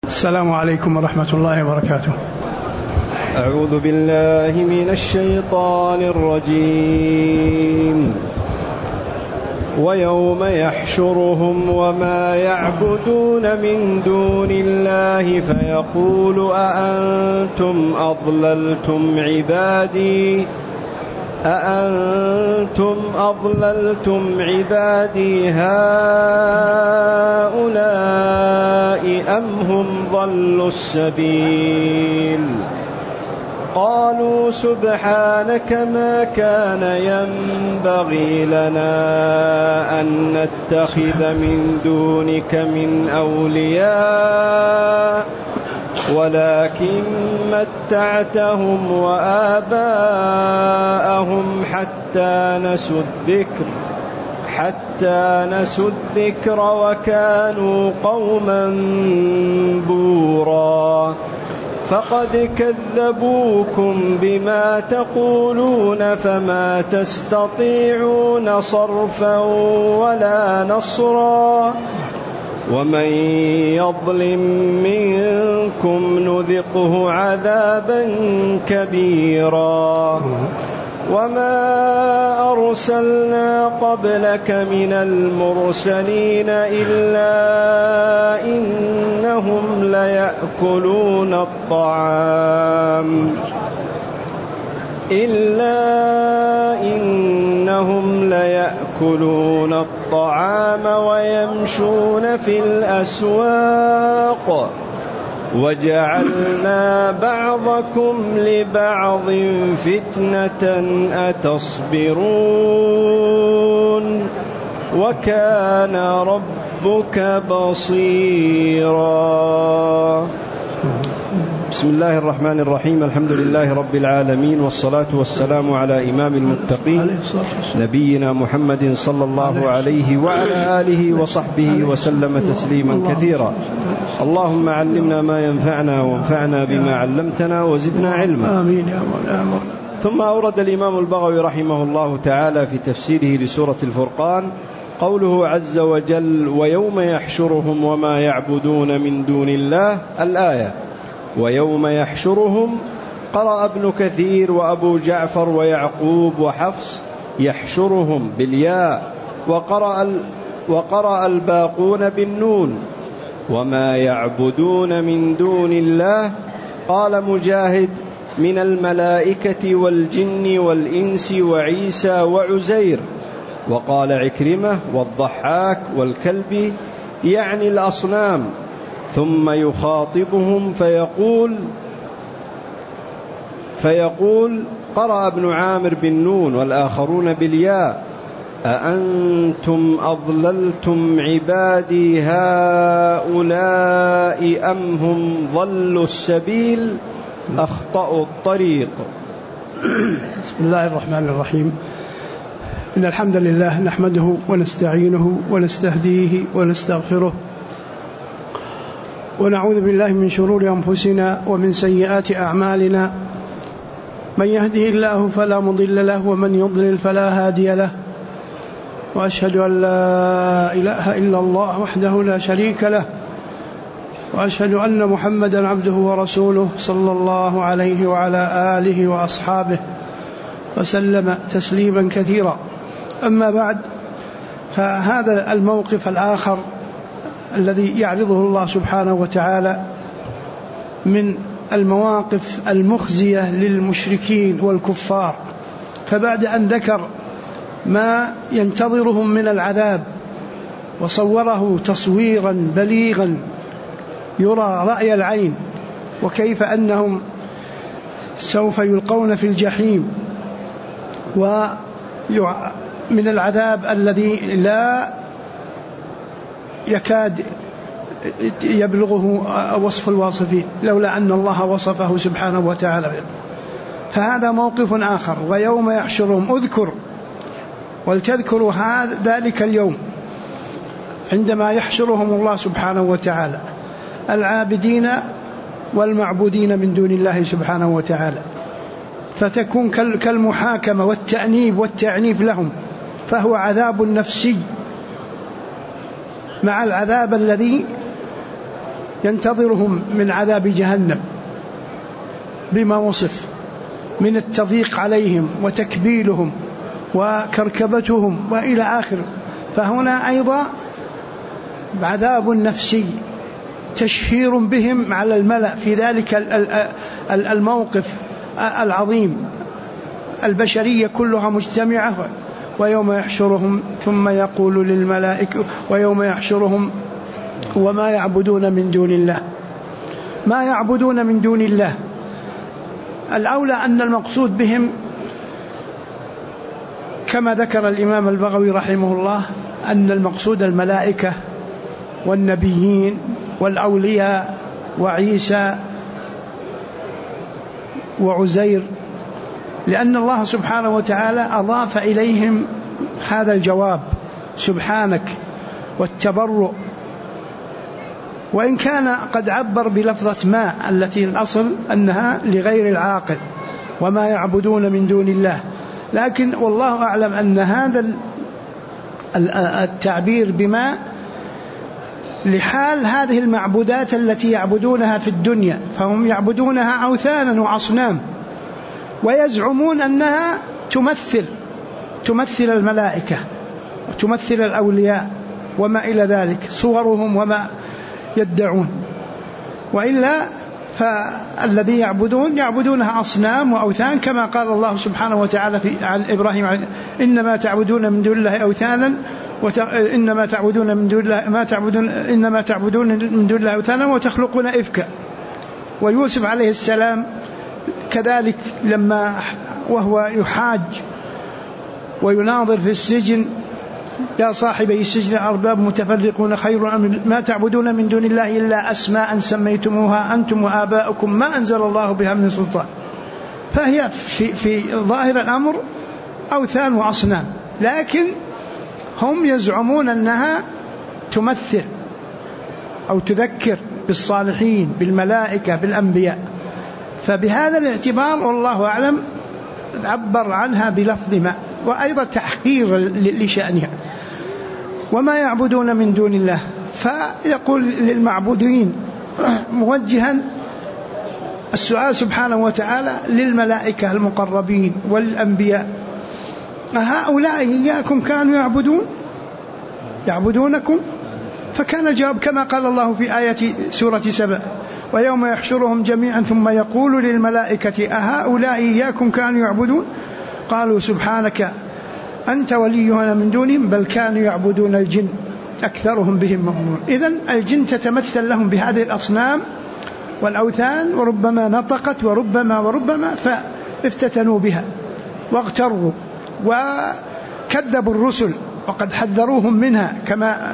السلام عليكم ورحمة الله وبركاته. أعوذ بالله من الشيطان الرجيم. ويوم يحشرهم وما يعبدون من دون الله فيقول أأنتم أضللتم عبادي هؤلاء أم هم ضلوا السبيل. قالوا سبحانك ما كان ينبغي لنا أن نتخذ من دونك من أولياء ولكن متعتهم وآباءهم حتى نسوا الذكر وكانوا قوما بورا. فقد كذبوكم بما تقولون فما تستطيعون صرفا ولا نصرا ومن يظلم منكم نذقه عذابا كبيرا. وما أرسلنا قبلك من المرسلين إلا إنهم ليأكلون الطعام ويمشون في الأسواق وجعلنا بعضكم لبعض فتنة أتصبرون وكان ربك بصيرا. بسم الله الرحمن الرحيم. الحمد لله رب العالمين، والصلاة والسلام على إمام المتقين نبينا محمد صلى الله عليه وعلى آله وصحبه وسلم تسليما كثيرا. اللهم علمنا ما ينفعنا وانفعنا بما علمتنا وزدنا علما. آمين يا مولانا. ثم أورد الإمام البغوي رحمه الله تعالى في تفسيره لسورة الفرقان قوله عز وجل: ويوم يحشرهم وما يعبدون من دون الله. الآية ويوم يحشرهم قرأ ابن كثير وأبو جعفر ويعقوب وحفص يحشرهم بالياء، وقرأ الباقون بالنون. وما يعبدون من دون الله قال مجاهد: من الملائكة والجن والإنس وعيسى وعزير. وقال عكرمة والضحاك والكلب يعني الأصنام. ثم يخاطبهم فيقول قرأ ابن عامر بالنون والآخرون بالياء: أأنتم أضللتم عبادي هؤلاء أم هم ضلوا السبيل أخطأوا الطريق. بسم الله الرحمن الرحيم. إن الحمد لله نحمده ونستعينه ونستهديه ونستغفره ونعوذ بالله من شرور أنفسنا ومن سيئات أعمالنا. من يهده الله فلا مضل له ومن يضلل فلا هادي له. وأشهد أن لا إله إلا الله وحده لا شريك له، وأشهد أن محمدا عبده ورسوله صلى الله عليه وعلى آله وأصحابه وسلم تسليما كثيرا. أما بعد، فهذا الموقف الآخر الذي يعرضه الله سبحانه وتعالى من المواقف المخزية للمشركين والكفار، فبعد أن ذكر ما ينتظرهم من العذاب وصوره تصويرا بليغا يرى رأي العين، وكيف أنهم سوف يلقون في الجحيم ومن العذاب الذي لا يكاد يبلغه وصف الواصفين لولا أن الله وصفه سبحانه وتعالى. فهذا موقف آخر. ويوم يحشرهم اذكر، ولتذكروا ذلك اليوم عندما يحشرهم الله سبحانه وتعالى العابدين والمعبودين من دون الله سبحانه وتعالى، فتكون كالمحاكمة والتأنيب والتعنيف لهم، فهو عذاب نفسي مع العذاب الذي ينتظرهم من عذاب جهنم بما وصف من التضييق عليهم وتكبيلهم وكركبتهم وإلى آخره. فهنا أيضا عذاب نفسي، تشهير بهم على الملأ في ذلك الموقف العظيم، البشرية كلها مجتمعة. ويوم يحشرهم ثم يقول للملائكة ويوم يحشرهم وما يعبدون من دون الله، ما يعبدون من دون الله. الأولى أن المقصود بهم كما ذكر الإمام البغوي رحمه الله أن المقصود الملائكة والنبيين والأولياء وعيسى وعزير، لأن الله سبحانه وتعالى أضاف إليهم هذا الجواب سبحانك والتبرؤ، وإن كان قد عبر بلفظة ما التي الأصل أنها لغير العاقل وما يعبدون من دون الله، لكن والله أعلم أن هذا التعبير بما لحال هذه المعبودات التي يعبدونها في الدنيا، فهم يعبدونها أوثانا وأصنام ويزعمون أنها تمثل الملائكة وتمثل الأولياء وما إلى ذلك، صورهم وما يدعون. وإلا فالذي يعبدونها أصنام وأوثان، كما قال الله سبحانه وتعالى عن إبراهيم إنما تعبدون من دون الله أوثانا إنما تعبدون من دون الله أوثانا وتخلقون إفكا. ويوسف عليه السلام كذلك لما وهو يحاج ويناظر في السجن يا صاحبي السجن أرباب متفرقون خير أم ما تعبدون من دون الله إلا أسماء سميتموها أنتم وآباؤكم ما أنزل الله بها من سلطان. فهي في ظاهر الأمر أوثان وأصنام، لكن هم يزعمون أنها تمثل أو تذكر بالصالحين بالملائكة بالأنبياء. فبهذا الاعتبار والله أعلم عبر عنها بلفظ ما، وأيضا تحقير لشأنها. وما يعبدون من دون الله، فيقول للمعبودين موجها السؤال سبحانه وتعالى للملائكة المقربين والأنبياء هؤلاء إياكم كانوا يعبدونكم؟ فكان الجواب كما قال الله في آية سورة 7 ويوم يحشرهم جميعا ثم يقول للملائكة أهؤلاء إياكم كانوا يعبدون قالوا سبحانك أنت ولينا من دونهم بل كانوا يعبدون الجن أكثرهم بهم مؤمنون. إذن الجن تتمثل لهم بهذه الأصنام والأوثان، وربما نطقت وربما فافتتنوا بها واغتروا وكذبوا الرسل وقد حذروهم منها، كما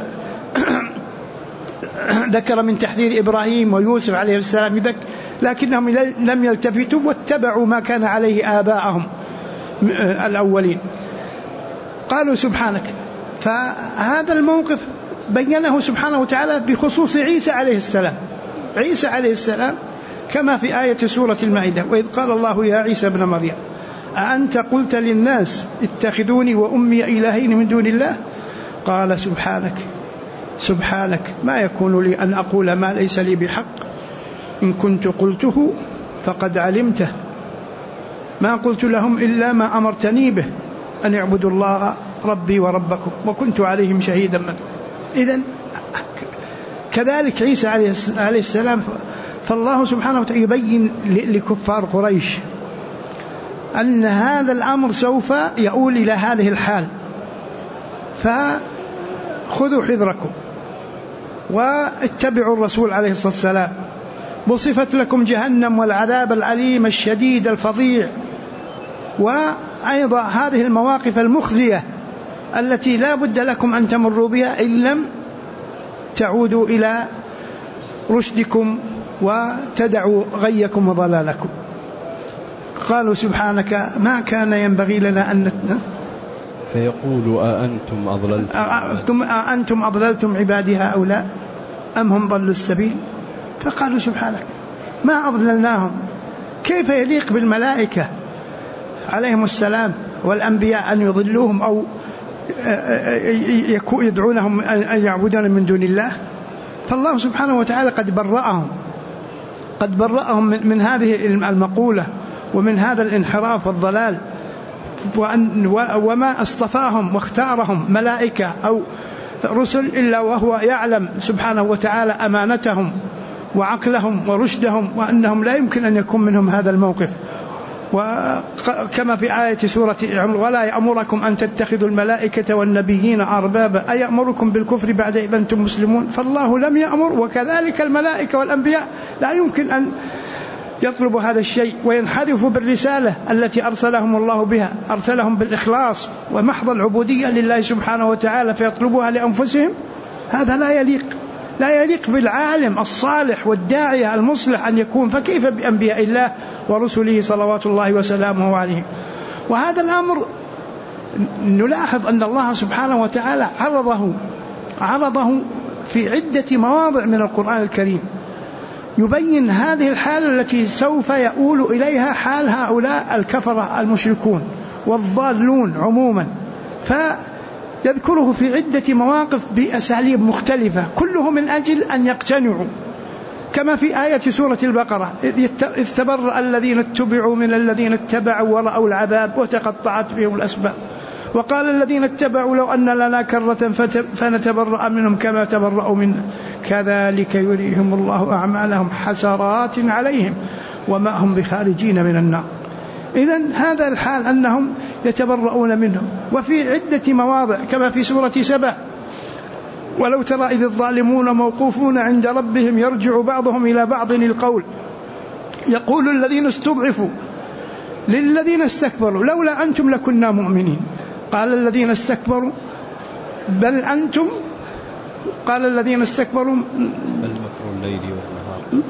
ذكر من تحذير إبراهيم ويوسف عليه السلام، لكنهم لم يلتفتوا واتبعوا ما كان عليه آباءهم الأولين. قالوا سبحانك. فهذا الموقف بينه سبحانه وتعالى بخصوص عيسى عليه السلام. عيسى عليه السلام كما في آية سورة المائدة وإذ قال الله يا عيسى ابن مريم أأنت قلت للناس اتخذوني وأمي إلهين من دون الله قال سبحانك ما يكون لي أن أقول ما ليس لي بحق إن كنت قلته فقد علمته ما قلت لهم إلا ما أمرتني به أن يعبدوا الله ربي وربكم وكنت عليهم شهيدا. إذن كذلك عيسى عليه السلام، فالله سبحانه وتعالى يبين لكفار قريش أن هذا الأمر سوف يؤول إلى هذه الحال، فخذوا حذركم واتبعوا الرسول عليه الصلاة والسلام. وصفت لكم جهنم والعذاب العليم الشديد الفظيع، وأيضا هذه المواقف المخزية التي لا بد لكم أن تمروا بها إن لم تعودوا إلى رشدكم وتدعوا غيكم وضلالكم. قالوا سبحانك ما كان ينبغي لنا أن فيقول أأنتم أضللتم عبادي هؤلاء أم هم ضلوا السبيل. فقالوا سبحانك ما أضللناهم، كيف يليق بالملائكة عليهم السلام والأنبياء أن يضلوهم أو يدعونهم أن يعبدون من دون الله. فالله سبحانه وتعالى قد برأهم من هذه المقولة ومن هذا الانحراف والضلال، وما اصطفاهم واختارهم ملائكة أو رسل إلا وهو يعلم سبحانه وتعالى أمانتهم وعقلهم ورشدهم، وأنهم لا يمكن أن يكون منهم هذا الموقف. وكما في آية سورة عمر: ولا يأمركم أن تتخذوا الملائكة والنبيين أربابا أيأمركم بالكفر بعد إذ أنتم مسلمون. فالله لم يأمر، وكذلك الملائكة والأنبياء لا يمكن أن يطلبوا هذا الشيء وينحرفوا بالرسالة التي أرسلهم الله بها، أرسلهم بالإخلاص ومحض العبودية لله سبحانه وتعالى فيطلبوها لأنفسهم. هذا لا يليق بالعالم الصالح والداعية المصلح أن يكون، فكيف بأنبياء الله ورسله صلوات الله وسلامه عليهم. وهذا الأمر نلاحظ أن الله سبحانه وتعالى عرضه في عدة مواضع من القرآن الكريم، يبين هذه الحالة التي سوف يؤول إليها حال هؤلاء الكفرة المشركون والضالون عموما، فيذكره في عدة مواقف بأساليب مختلفة، كله من أجل أن يقتنعوا. كما في آية سورة البقرة: إذ تبرأ الذين اتبعوا من الذين اتبعوا ورأوا العذاب وتقطعت بهم الأسباب وقال الذين اتبعوا لو أن لنا كرة فنتبرأ منهم كما تبرأوا منا كذلك يريهم الله أعمالهم حسرات عليهم وما هم بخارجين من النار. إذن هذا الحال أنهم يتبرؤون منهم. وفي عدة مواضع كما في سورة سبأ: ولو ترى إذ الظالمون موقوفون عند ربهم يرجع بعضهم إلى بعض القول يقول الذين استضعفوا للذين استكبروا لولا أنتم لكنا مؤمنين قال الذين استكبروا بل أنتم قال الذين استكبروا بل مكر الليل والنهار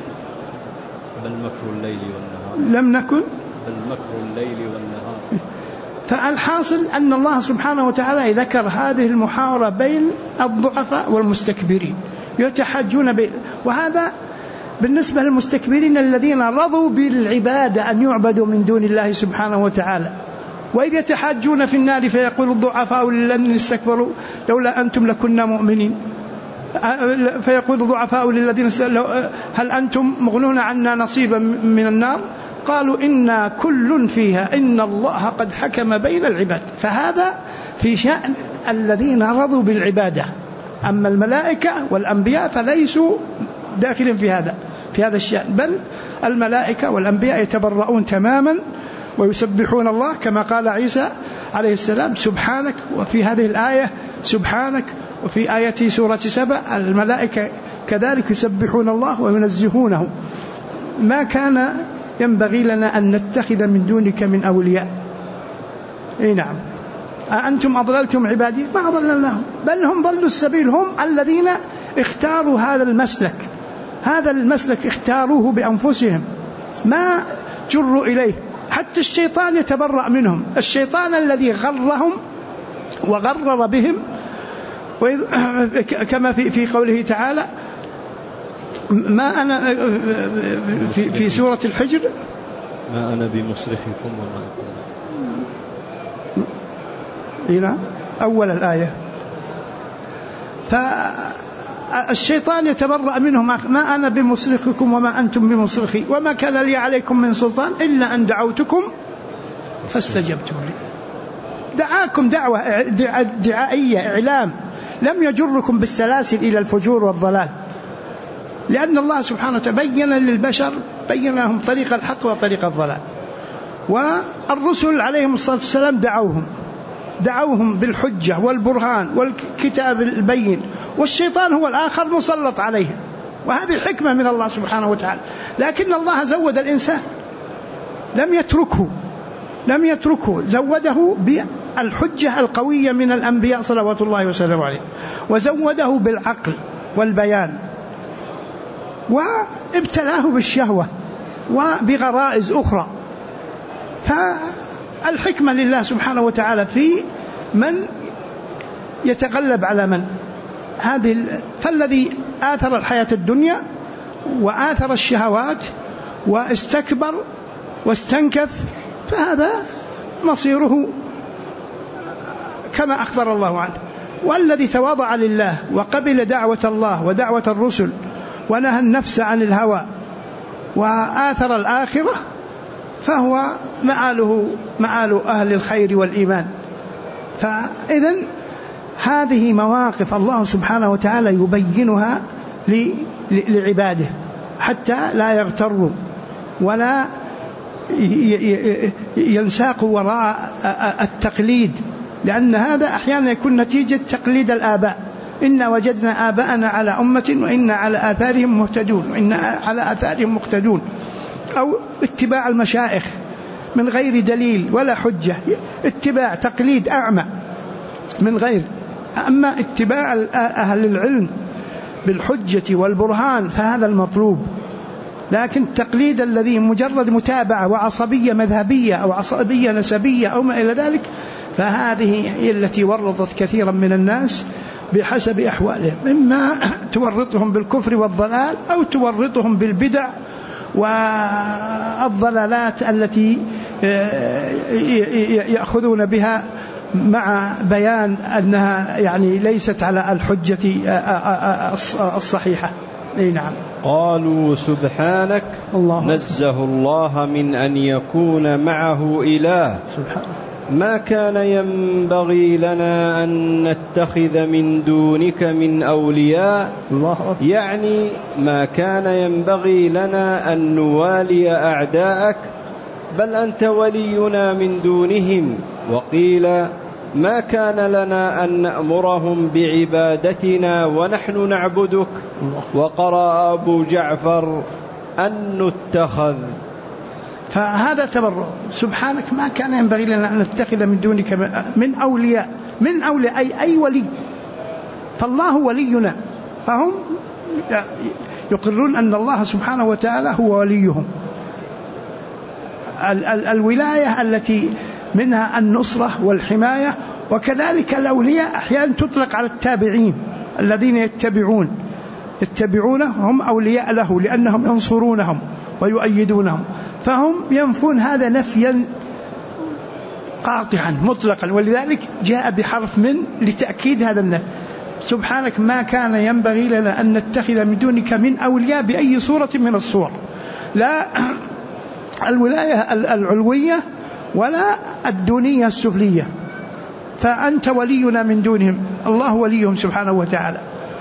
لم نكن بل مكر الليل والنهار. فالحاصل أن الله سبحانه وتعالى ذكر هذه المحاورة بين الضعفاء والمستكبرين يتحاجون وهذا بالنسبة للمستكبرين الذين رضوا بالعبادة أن يعبدوا من دون الله سبحانه وتعالى. وإذ يتحاجون في النار فيقول الضعفاء للذين استكبروا لولا أنتم لكنا مؤمنين فيقول الضعفاء للذين هل أنتم مغنون عنا نصيبا من النار قالوا إنا كل فيها إن الله قد حكم بين العباد. فهذا في شأن الذين رضوا بالعبادة، أما الملائكة والأنبياء فليسوا داخلين في هذا الشأن، بل الملائكة والأنبياء يتبرؤون تماما ويسبحون الله كما قال عيسى عليه السلام سبحانك، وفي هذه الآية سبحانك، وفي آية سورة سبأ الملائكة كذلك يسبحون الله وينزهونه. ما كان ينبغي لنا أن نتخذ من دونك من أولياء. نعم، أنتم أضللتم عبادي؟ ما أضللناهم، بل هم ضلوا السبيل، هم الذين اختاروا هذا المسلك اختاروه بأنفسهم، ما جروا إليه. حتى الشيطان يتبرأ منهم، الشيطان الذي غرهم وغرر بهم، كما في قوله تعالى ما أنا في سورة الحجر ما أنا بمصرخكم وما أنتم هنا أول الآية. فالشيطان يتبرأ منهم ما أنا بمصرخكم وما أنتم بمصرخي وما كان لي عليكم من سلطان إلا أن دعوتكم فاستجبتم لي. دعاكم دعوة دعائية إعلام، لم يجركم بالسلاسل إلى الفجور والضلال، لأن الله سبحانه وتعالى بين للبشر بين لهم طريق الحق وطريق الضلال. والرسل عليهم الصلاة والسلام دعوهم بالحجة والبرهان والكتاب البين، والشيطان هو الآخر مسلط عليهم، وهذه حكمة من الله سبحانه وتعالى. لكن الله زود الإنسان، لم يتركه زوده بالحجة القوية من الأنبياء صلوات الله وسلامه عليه، وزوده بالعقل والبيان، وابتلاه بالشهوة وبغرائز أخرى. فالحكمة لله سبحانه وتعالى في من يتغلب على من فالذي آثر الحياة الدنيا وآثر الشهوات واستكبر واستنكف فهذا مصيره كما أخبر الله عنه. والذي تواضع لله وقبل دعوة الله ودعوة الرسل ونهى النفس عن الهوى وآثر الآخرة فهو مآل أهل الخير والإيمان. فإذن هذه مواقف الله سبحانه وتعالى يبينها لعباده حتى لا يغتروا ولا ينساقوا وراء التقليد، لأن هذا أحيانا يكون نتيجة تقليد الآباء. إنا وجدنا آباءنا على أمة وإنا على آثارهم مهتدون وإنا على آثارهم مقتدون، أو اتباع المشايخ من غير دليل ولا حجة، اتباع تقليد أعمى من غير. أما اتباع أهل العلم بالحجة والبرهان فهذا المطلوب، لكن التقليد الذي مجرد متابعة وعصبية مذهبية أو عصبية نسبية أو ما إلى ذلك فهذه هي التي ورطت كثيرا من الناس بحسب أحوالهم، إما تورطهم بالكفر والضلال أو تورطهم بالبدع والضلالات التي يأخذون بها مع بيان أنها يعني ليست على الحجة الصحيحة. نعم. قالوا سبحانك نزه الله من أن يكون معه إله ما كان ينبغي لنا أن نتخذ من دونك من أولياء، يعني ما كان ينبغي لنا أن نوالي أعداءك بل أنت ولينا من دونهم. وقيل ما كان لنا أن نأمرهم بعبادتنا ونحن نعبدك. وقرأ أبو جعفر أن نتخذ. فهذا تبرؤ. سبحانك ما كان ينبغي لنا أن نتخذ من دونك من أولياء، من أولياء أي ولي، فالله ولينا، فهم يقرون أن الله سبحانه وتعالى هو وليهم. الولاية التي منها النصرة والحماية، وكذلك الأولياء أحيانا تطلق على التابعين الذين يتبعونه هم أولياء له لأنهم ينصرونهم ويؤيدونهم، فهم ينفون هذا نفيا قاطعا مطلقا، ولذلك جاء بحرف من لتأكيد هذا النفي. سبحانك ما كان ينبغي لنا أن نتخذ من دونك من أولياء بأي صورة من الصور، لا الولاية العلوية ولا الدونية السفلية، فأنت ولينا من دونهم، الله وليهم سبحانه وتعالى.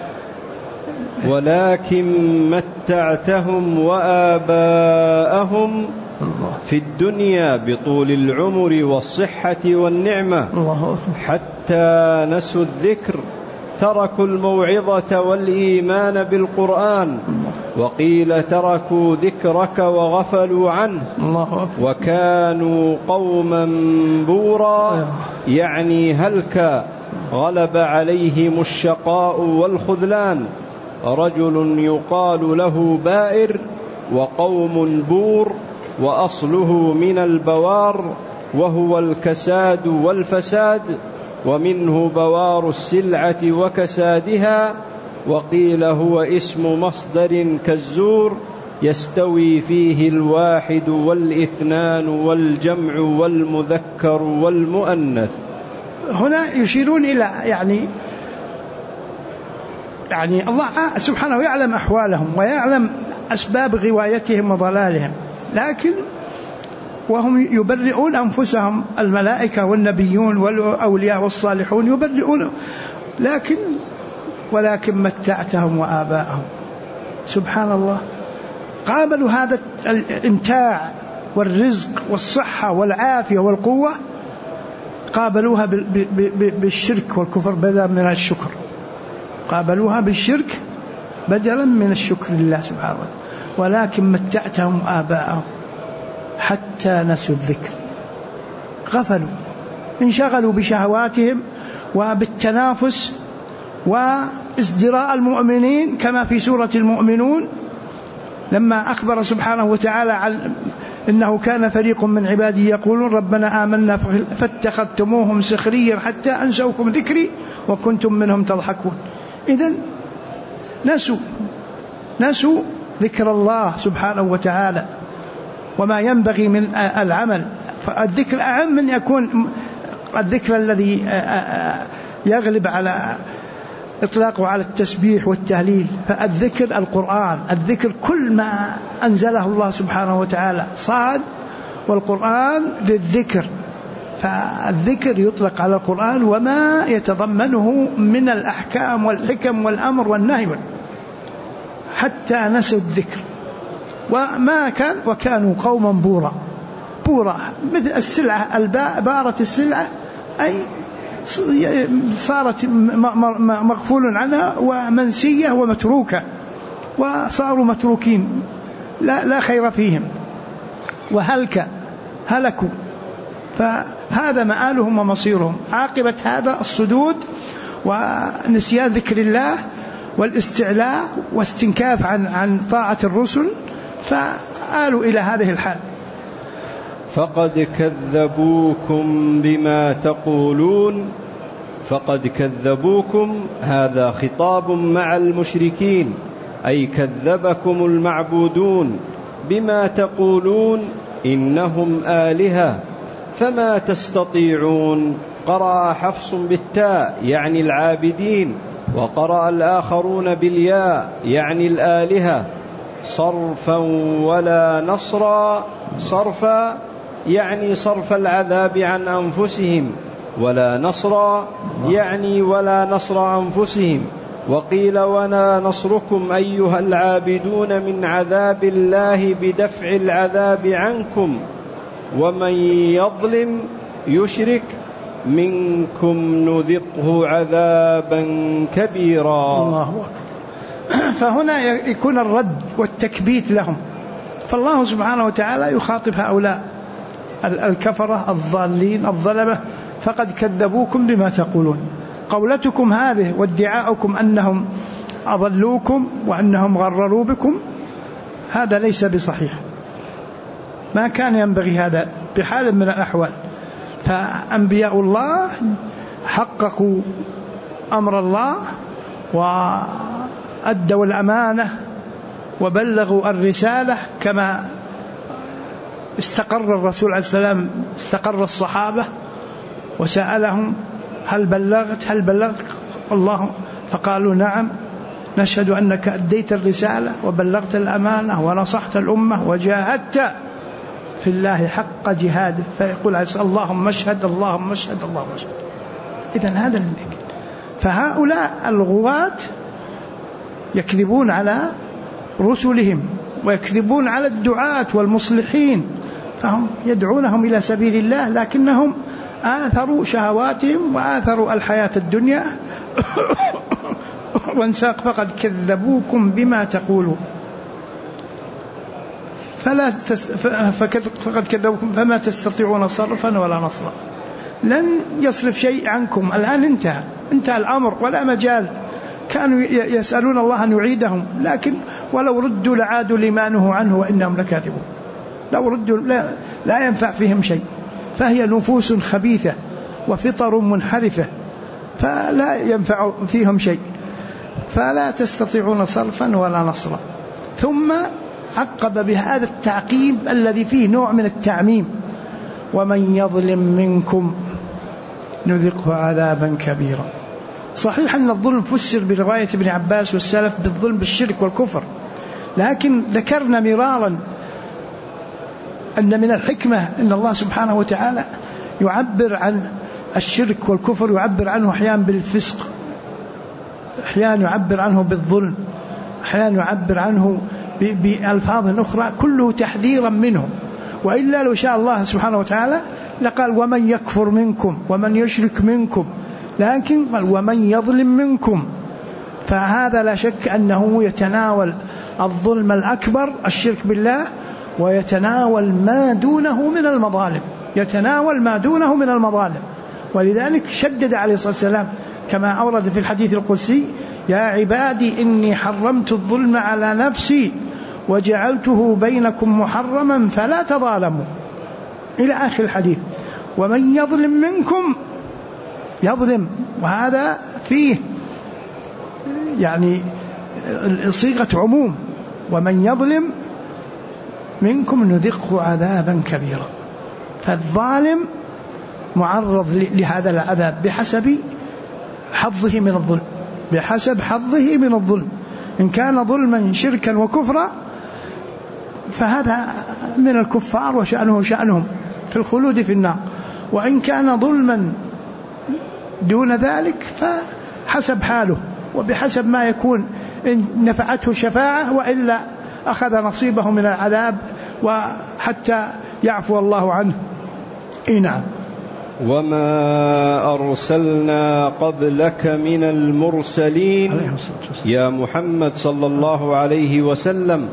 ولكن متعتهم وآباءهم في الدنيا بطول العمر والصحة والنعمة حتى نسوا الذكر، تركوا الموعظة والإيمان بالقرآن. وقيل تركوا ذكرك وغفلوا عنه وكانوا قوما بورا، يعني هلكا غلب عليهم الشقاء والخذلان. رجل يقال له بائر وقوم بور، وأصله من البوار وهو الكساد والفساد، ومنه بوار السلعة وكسادها. وقيل هو اسم مصدر كالزور يستوي فيه الواحد والاثنان والجمع والمذكر والمؤنث. هنا يشيرون إلى يعني الله سبحانه يعلم أحوالهم ويعلم أسباب غوايتهم وضلالهم، لكن وهم يبرئون أنفسهم، الملائكة والنبيون والأولياء والصالحون يبرئون، ولكن متعتهم وآباءهم. سبحان الله، قابلوا هذا الامتاع والرزق والصحة والعافية والقوة، قابلوها بالشرك والكفر بدلا من الشكر، قابلوها بالشرك بدلا من الشكر لله سبحانه وتعالى. ولكن متعتهم آباءهم حتى نسوا الذكر، غفلوا، انشغلوا بشهواتهم وبالتنافس وازدراء المؤمنين، كما في سورة المؤمنون لما أخبر سبحانه وتعالى عن إنه كان فريق من عبادي يقولون ربنا آمنا فاتخذتموهم سخريا حتى أنسوكم ذكري وكنتم منهم تضحكون. إذن نسوا ذكر الله سبحانه وتعالى وما ينبغي من العمل. فالذكر أعم من يكون الذكر الذي يغلب على إطلاقه على التسبيح والتهليل. فالذكر القرآن، الذكر كل ما أنزله الله سبحانه وتعالى صاد، والقرآن للذكر، فالذكر يطلق على القرآن وما يتضمنه من الأحكام والحكم والأمر والنهي، حتى نسوا الذكر وما كان وكانوا قوما بورا مثل السلعة، الباء بارت السلعة أي صارت مغفول عنها ومنسية ومتروكة، وصاروا متروكين لا خير فيهم، هلكوا. فهذا مآلهم ومصيرهم. عاقبة هذا الصدود ونسيان ذكر الله والاستعلاء واستنكاف عن طاعة الرسل، فآلوا إلى هذه الحال. فقد كذبوكم بما تقولون. فقد كذبوكم هذا خطاب مع المشركين، أي كذبكم المعبودون بما تقولون إنهم آلهة فما تستطيعون. قرأ حفص بالتاء يعني العابدين، وقرأ الآخرون بالياء يعني الآلهة. صرفا ولا نصرا. صرفا يعني صرف العذاب عن أنفسهم، ولا نصرا يعني ولا نصر أنفسهم. وقيل ولا نصركم أيها العابدون من عذاب الله بدفع العذاب عنكم، ومن يظلم يشرك منكم نذقه عذابا كبيرا. الله. فهنا يكون الرد والتكبيت لهم، فالله سبحانه وتعالى يخاطب هؤلاء الكفرة الضالين الظلمة. فقد كذبوكم بما تقولون، قولتكم هذه وادعاؤكم أنهم أضلوكم وأنهم غرروا بكم هذا ليس بصحيح، ما كان ينبغي هذا بحال من الأحوال. فأنبياء الله حققوا أمر الله وأدوا الأمانة وبلغوا الرسالة كما استقر الرسول عليه السلام، استقر الصحابة وسألهم هل بلغت الله، فقالوا نعم نشهد أنك أديت الرسالة وبلغت الأمانة ونصحت الأمة وجاهدت في الله حق جهاده. فيقول اللهم اشهد اللهم اشهد اللهم اشهد. إذن هذا اللي. فهؤلاء الغواة يكذبون على رسلهم ويكذبون على الدعاة والمصلحين، فهم يدعونهم إلى سبيل الله لكنهم آثروا شهواتهم وآثروا الحياة الدنيا وانساق. فقد كذبوكم بما تقولون فقد كذبوكم فما تستطيعون صرفا ولا نصرا. لن يصرف شيء عنكم، الآن انتهى الأمر ولا مجال. كانوا يسألون الله أن يعيدهم، لكن ولو ردوا لعادوا لما نهوا عنه وإنهم لكاذبون. لو ردوا لا ينفع فيهم شيء، فهي نفوس خبيثة وفطر منحرفة فلا ينفع فيهم شيء. فلا تستطيعون صرفا ولا نصرا. ثم عقب بهذا التعقيب الذي فيه نوع من التعميم: ومن يظلم منكم نذقه عذابا كبيرا. صحيح أن الظلم فسر برواية ابن عباس والسلف بالظلم بالشرك والكفر، لكن ذكرنا مرارا أن من الحكمة أن الله سبحانه وتعالى يعبر عن الشرك والكفر، يعبر عنه أحيانا بالفسق، أحيانا يعبر عنه بالظلم، أحيانا يعبر عنه بألفاظ أخرى، كله تحذيرا منه. وإلا لو شاء الله سبحانه وتعالى لقال ومن يكفر منكم ومن يشرك منكم، لكن قال ومن يظلم منكم. فهذا لا شك أنه يتناول الظلم الأكبر الشرك بالله، ويتناول ما دونه من المظالم، يتناول ما دونه من المظالم. ولذلك شدد عليه الصلاة والسلام كما أورد في الحديث القدسي: يا عبادي إني حرمت الظلم على نفسي وجعلته بينكم محرما فلا تظالموا، إلى آخر الحديث. ومن يظلم منكم يظلم، وهذا فيه يعني صيغة عموم: ومن يظلم منكم نذقه عذابا كبيرا. فالظالم معرض لهذا العذاب بحسب حظه من الظلم، بحسب حظه من الظلم. إن كان ظلما شركا وكفرا فهذا من الكفار وشأنه شأنهم في الخلود في النار، وإن كان ظلما دون ذلك فحسب حاله وبحسب ما يكون، إن نفعته شفاعة وإلا أخذ نصيبه من العذاب وحتى يعفو الله عنه. نعم. وما أرسلنا قبلك من المرسلين يا محمد صلى الله عليه وسلم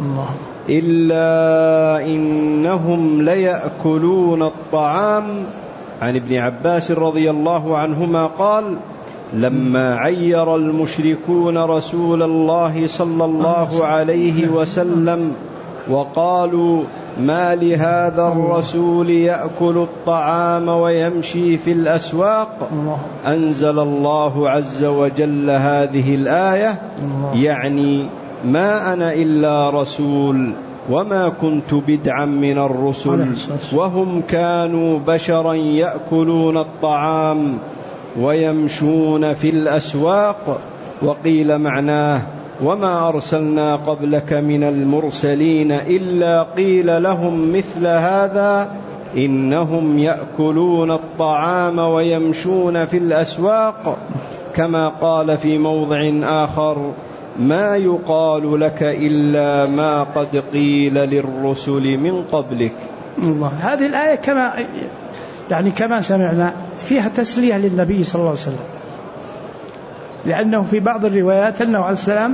إلا إنهم ليأكلون الطعام. عن ابن عباس رضي الله عنهما قال: لما عير المشركون رسول الله صلى الله عليه وسلم وقالوا: ما لهذا الرسول يأكل الطعام ويمشي في الأسواق، أنزل الله عز وجل هذه الآية، يعني: ما أنا إلا رسول وما كنت بدعا من الرسل وهم كانوا بشرا يأكلون الطعام ويمشون في الأسواق. وقيل معناه: وما أرسلنا قبلك من المرسلين إلا قيل لهم مثل هذا، إنهم يأكلون الطعام ويمشون في الأسواق. كما قال في موضع آخر: ما يقال لك إلا ما قد قيل للرسل من قبلك. الله. هذه الآية كما سمعنا فيها تسلية للنبي صلى الله عليه وسلم، لأنه في بعض الروايات أنه عليه السلام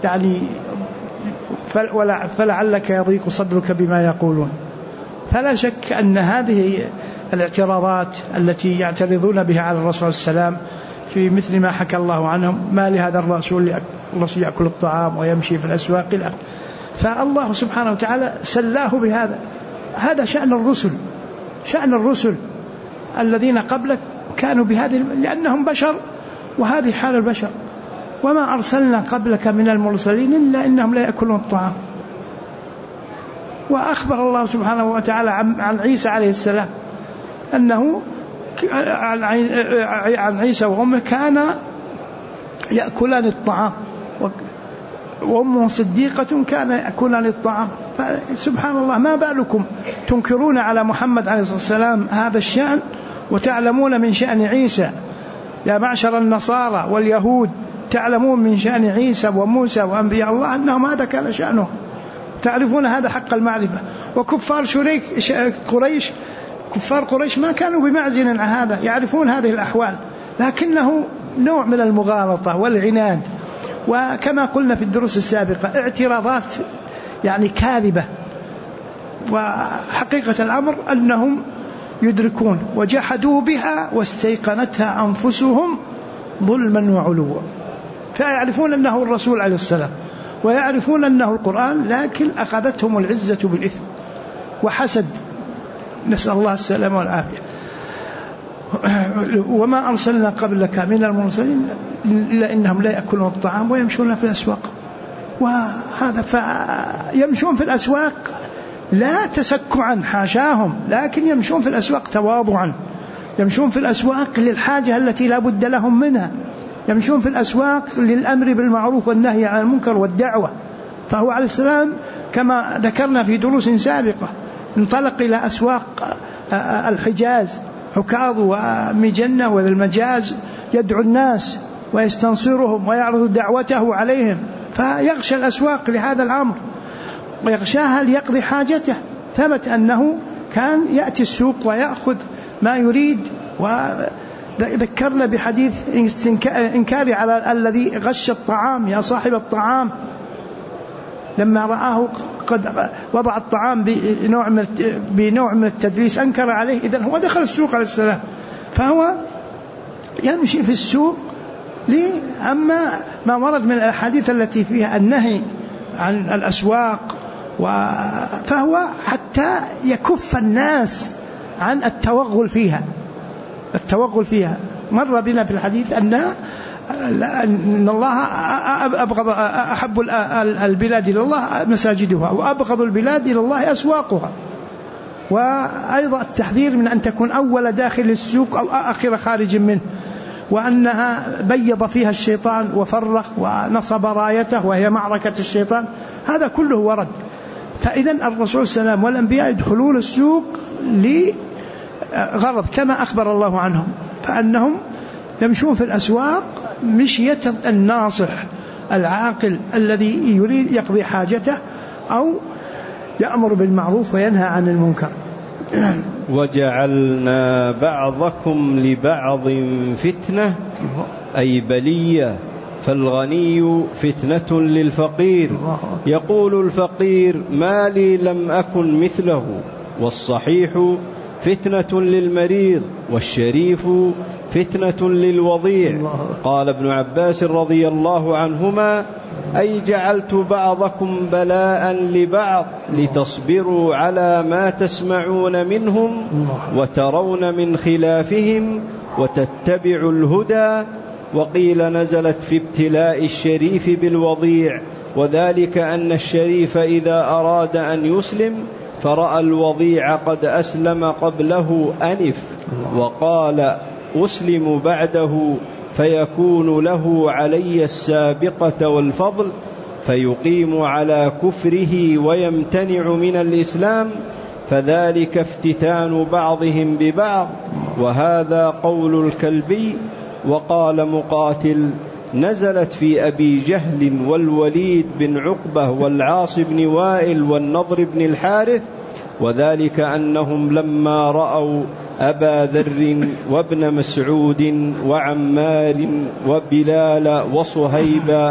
فلعلك يضيق صدرك بما يقولون. فلا شك أن هذه الاعتراضات التي يعترضون بها على الرسول صلى الله عليه وسلم في مثل ما حكى الله عنهم: ما لهذا الرسول يأكل الطعام ويمشي في الأسواق، فالله سبحانه وتعالى سلاه بهذا. هذا شأن الرسل الذين قبلك كانوا بهذه، لأنهم بشر وهذه حال البشر. وما أرسلنا قبلك من المرسلين إلا إنهم لا يأكلون الطعام. وأخبر الله سبحانه وتعالى عن عيسى عليه السلام أنه عن عيسى وأمه كان يأكلان الطعام، وأمه صديقة كان يأكلان الطعام. فسبحان الله، ما بالكم تنكرون على محمد عليه الصلاة والسلام هذا الشأن وتعلمون من شأن عيسى؟ يا معشر النصارى واليهود، تعلمون من شأن عيسى وموسى وأنبياء الله أنهم هذا كان شأنه، تعرفون هذا حق المعرفة. وكفار قريش، كفار قريش ما كانوا بمعزل عن هذا، يعرفون هذه الأحوال، لكنه نوع من المغالطة والعناد. وكما قلنا في الدروس السابقة، اعتراضات كاذبة، وحقيقة الأمر أنهم يدركون وجحدوا بها واستيقنتها أنفسهم ظلما وعلوا. فيعرفون أنه الرسول عليه السلام ويعرفون أنه القرآن، لكن أخذتهم العزة بالإثم وحسد، نسأل الله السلامة والعافية. وما أرسلنا قبلك من المرسلين إلا إنهم لا يأكلون الطعام ويمشون في الأسواق. وهذا يمشون في الأسواق لا تسكعا حاشاهم، لكن يمشون في الأسواق تواضعا، يمشون في الأسواق للحاجة التي لا بد لهم منها، يمشون في الأسواق للأمر بالمعروف والنهي عن المنكر والدعوة. فهو عليه السلام كما ذكرنا في دروس سابقة انطلق إلى أسواق الحجاز، عكاظ ومجنة وذي المجاز، يدعو الناس ويستنصرهم ويعرض دعوته عليهم، فيغشى الأسواق لهذا الأمر ويغشاها ليقضي حاجته. ثبت أنه كان يأتي السوق ويأخذ ما يريد. وذكرنا بحديث إنكاري على الذي غش الطعام: يا صاحب الطعام، لما رآه قد وضع الطعام بنوع من التدليس أنكر عليه. إذن هو دخل السوق عليه السلام، فهو يمشي في السوق. أما ما ورد من الأحاديث التي فيها النهي عن الأسواق فهو حتى يكف الناس عن التوغل فيها. مر بنا في الحديث أن الله أحب البلاد إلى الله مساجدها، وأبغض البلاد إلى الله أسواقها. وأيضا التحذير من أن تكون أول داخل السوق أو آخر خارج منه. وأنها بيض فيها الشيطان وفرق ونصب رايته وهي معركة الشيطان، هذا كله ورد. فإذا الرسول صلى الله عليه وسلم والأنبياء يدخلون السوق لغرض كما أخبر الله عنهم، فأنهم يمشون في الأسواق مشية الناصح العاقل الذي يريد يقضي حاجته أو يأمر بالمعروف وينهى عن المنكر. وجعلنا بعضكم لبعض فتنة أي بلية، فالغني فتنة للفقير، يقول الفقير ما لي لم أكن مثله، والصحيح فتنة للمريض، والشريف فتنة للوضيع. قال ابن عباس رضي الله عنهما أي جعلت بعضكم بلاء لبعض لتصبروا على ما تسمعون منهم وترون من خلافهم وتتبعوا الهدى. وقيل نزلت في ابتلاء الشريف بالوضيع، وذلك أن الشريف إذا أراد أن يسلم فرأى الوضيع قد أسلم قبله أنف وقال أسلم بعده، فيكون له علي السابقة والفضل، فيقيم على كفره ويمتنع من الإسلام، فذلك افتتان بعضهم ببعض. وهذا قول الكلبي. وقال مقاتل نزلت في أبي جهل والوليد بن عقبة والعاص بن وائل والنضر بن الحارث، وذلك أنهم لما رأوا أبا ذر وابن مسعود وعمار وبلال وصهيب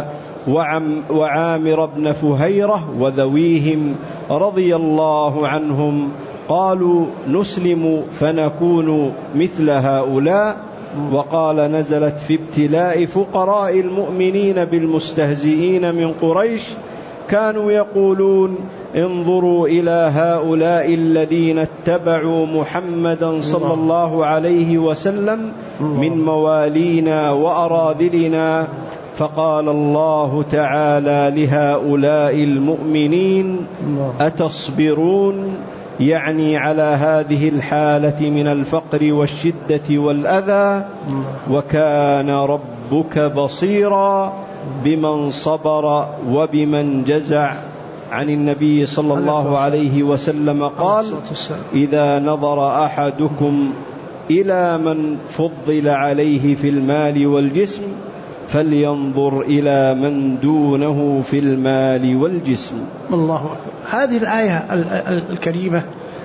وعامر بن فهيرة وذويهم رضي الله عنهم قالوا نسلم فنكون مثل هؤلاء. وقال نزلت في ابتلاء فقراء المؤمنين بالمستهزئين من قريش، كانوا يقولون انظروا إلى هؤلاء الذين اتبعوا محمدا صلى الله عليه وسلم من موالينا وأراذلنا. فقال الله تعالى لهؤلاء المؤمنين أتصبرون، يعني على هذه الحالة من الفقر والشدة والأذى، وكان ربك بصيرا بمن صبر وبمن جزع. عن النبي صلى الله عليه وسلم قال إذا نظر أحدكم إلى من فضل عليه في المال والجسم فلينظر إلى من دونه في المال والجسم. الله أكبر. هذه الآية الكريمة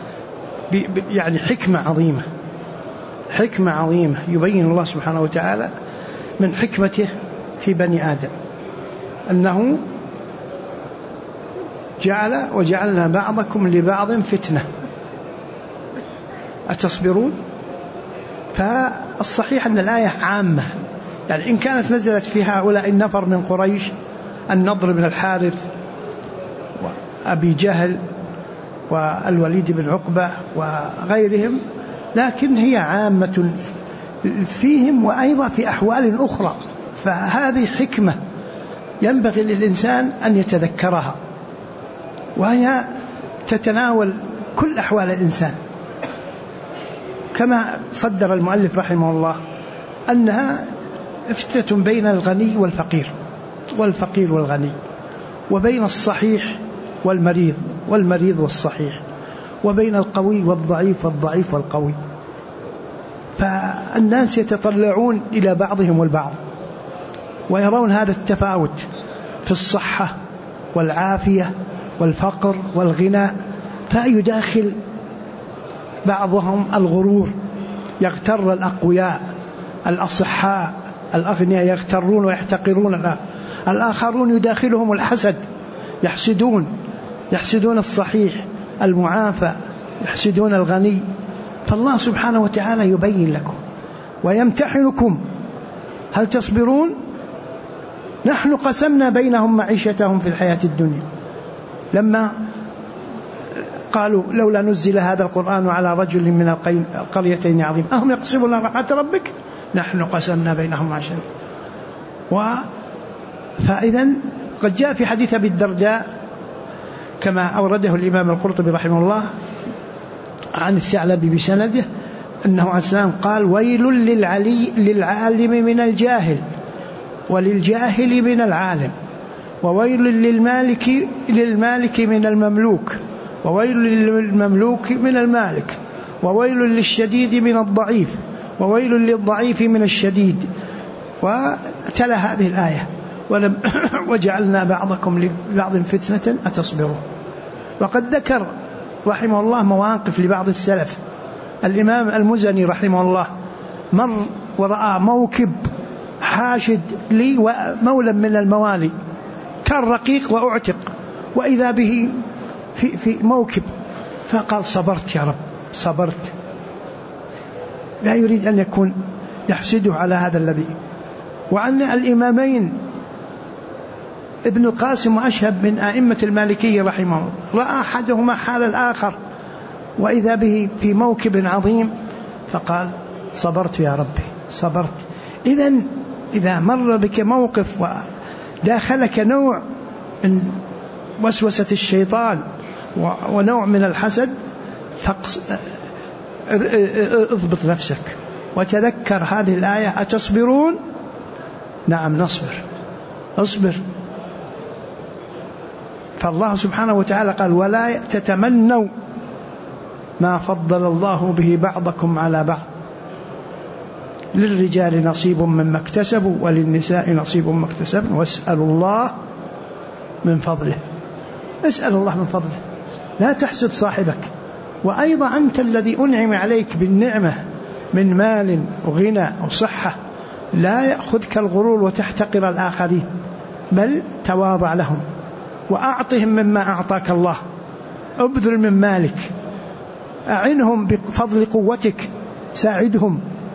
يعني حكمة عظيمة يبين الله سبحانه وتعالى من حكمته في بني آدم، أنه وجعلنا بعضكم لبعض فتنة أتصبرون. فالصحيح أن الآية عامة، يعني إن كانت نزلت في هؤلاء النفر من قريش النضر بن الحارث وأبي جهل والوليد بن عقبة وغيرهم، لكن هي عامة فيهم وأيضا في أحوال أخرى. فهذه حكمة ينبغي للإنسان أن يتذكرها، وهي تتناول كل أحوال الإنسان، كما صدر المؤلف رحمه الله أنها فتنة بين الغني والفقير والغني، وبين الصحيح والمريض والصحيح، وبين القوي والضعيف والقوي. فالناس يتطلعون إلى بعضهم البعض ويرون هذا التفاوت في الصحة والعافية والفقر والغنى، فيداخل بعضهم الغرور، يغتر الأقوياء الأصحاء الأغنياء يغترون ويحتقرون الآخرون، يداخلهم الحسد، يحسدون الصحيح المعافى، يحسدون الغني. فالله سبحانه وتعالى يبين لكم ويمتحنكم هل تصبرون. نحن قسمنا بينهم معيشتهم في الحياة الدنيا، لما قالوا لولا نزل هذا القرآن على رجل من القريتين عظيم أهم يقسمون رحمة ربك نحن قسمنا بينهم معيشتهم. فإذا قد جاء في حديث أبي الدرداء كما أورده الإمام القرطبي رحمه الله عن الثعلبي بسنده، أنه عليه السلام قال: ويل للعالم من الجاهل، وللجاهل من العالم، وويل للمالك من المملوك، وويل للمملوك من المالك، وويل للشديد من الضعيف، وويل للضعيف من الشديد. وتلا هذه الآية: وجعلنا بعضكم لبعض فتنة أتصبرون. وقد ذكر رحمه الله مواقف لبعض السلف. الإمام المزني رحمه الله مر ورأى موكب حاشد لي ومولى من الموالي، كان رقيق وأعتق، وإذا به في موكب، فقال: صبرت يا رب، صبرت. لا يريد أن يكون يحسده على هذا الذي. وعن الإمامين ابن القاسم وأشهب من أئمة المالكية رحمه الله، رأى أحدهما حال الآخر، وإذا به في موكب عظيم، فقال: صبرت يا ربي، صبرت. إذا مر بك موقف وداخلك نوع من وسوسة الشيطان ونوع من الحسد، اضبط نفسك وتذكر هذه الآية: أتصبرون؟ نعم نصبر، اصبر. فالله سبحانه وتعالى قال: ولا تتمنوا ما فضل الله به بعضكم على بعض، للرجال نصيب مما اكتسبوا وللنساء نصيب مما اكتسبن واسألوا الله من فضله. اسأل الله من فضله، لا تحسد صاحبك. وأيضا أنت الذي أنعم عليك بالنعمة من مال وغنى وصحة، لا يأخذك الغرور وتحتقر الآخرين، بل تواضع لهم وأعطهم مما أعطاك الله، ابذل من مالك، أعنهم بفضل قوتك، ساعدهم،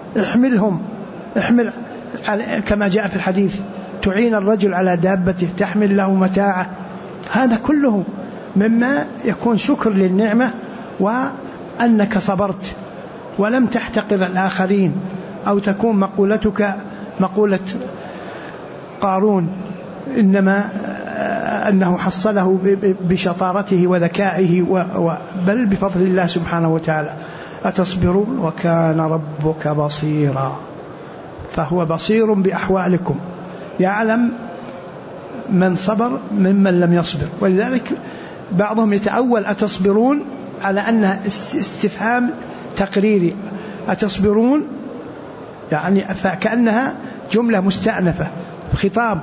احمل كما جاء في الحديث: تعين الرجل على دابته، تحمل له متاعه. هذا كله مما يكون شكر للنعمة، وأنك صبرت ولم تحتقر الآخرين، أو تكون مقولتك مقولة قارون، إنما أنه حصله بشطارته وذكائه، بل بفضل الله سبحانه وتعالى. أتصبرون وكان ربك بصيرا، فهو بصير بأحوالكم، يعلم من صبر ممن لم يصبر. ولذلك بعضهم يتأول أتصبرون على أنها استفهام تقريري، أتصبرون يعني فكأنها جملة مستأنفة، خطاب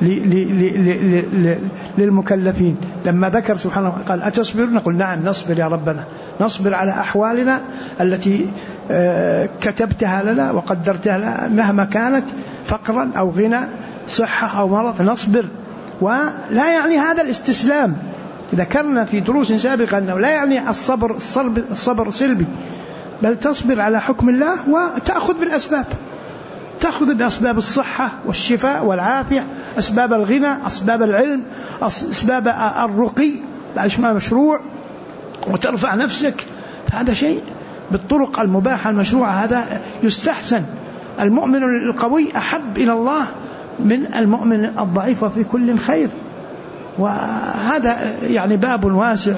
للمكلفين. لما ذكر سبحانه قال: أتصبرون؟ نقول: نعم نصبر يا ربنا، نصبر على أحوالنا التي كتبتها لنا وقدرتها لنا، مهما كانت، فقرا أو غنى، صحة أو مرض، نصبر. ولا يعني هذا الاستسلام، ذكرنا في دروس سابقة أنه لا يعني الصبر سلبي، بل تصبر على حكم الله وتأخذ بالأسباب، تأخذ بأسباب الصحة والشفاء والعافية، أسباب الغنى، أسباب العلم، أسباب الرقي، الأشياء المشروع، وترفع نفسك. هذا شيء بالطرق المباحة المشروعة، هذا يستحسن. المؤمن القوي أحب إلى الله من المؤمن الضعيف، وفي كل خير. وهذا يعني باب واسع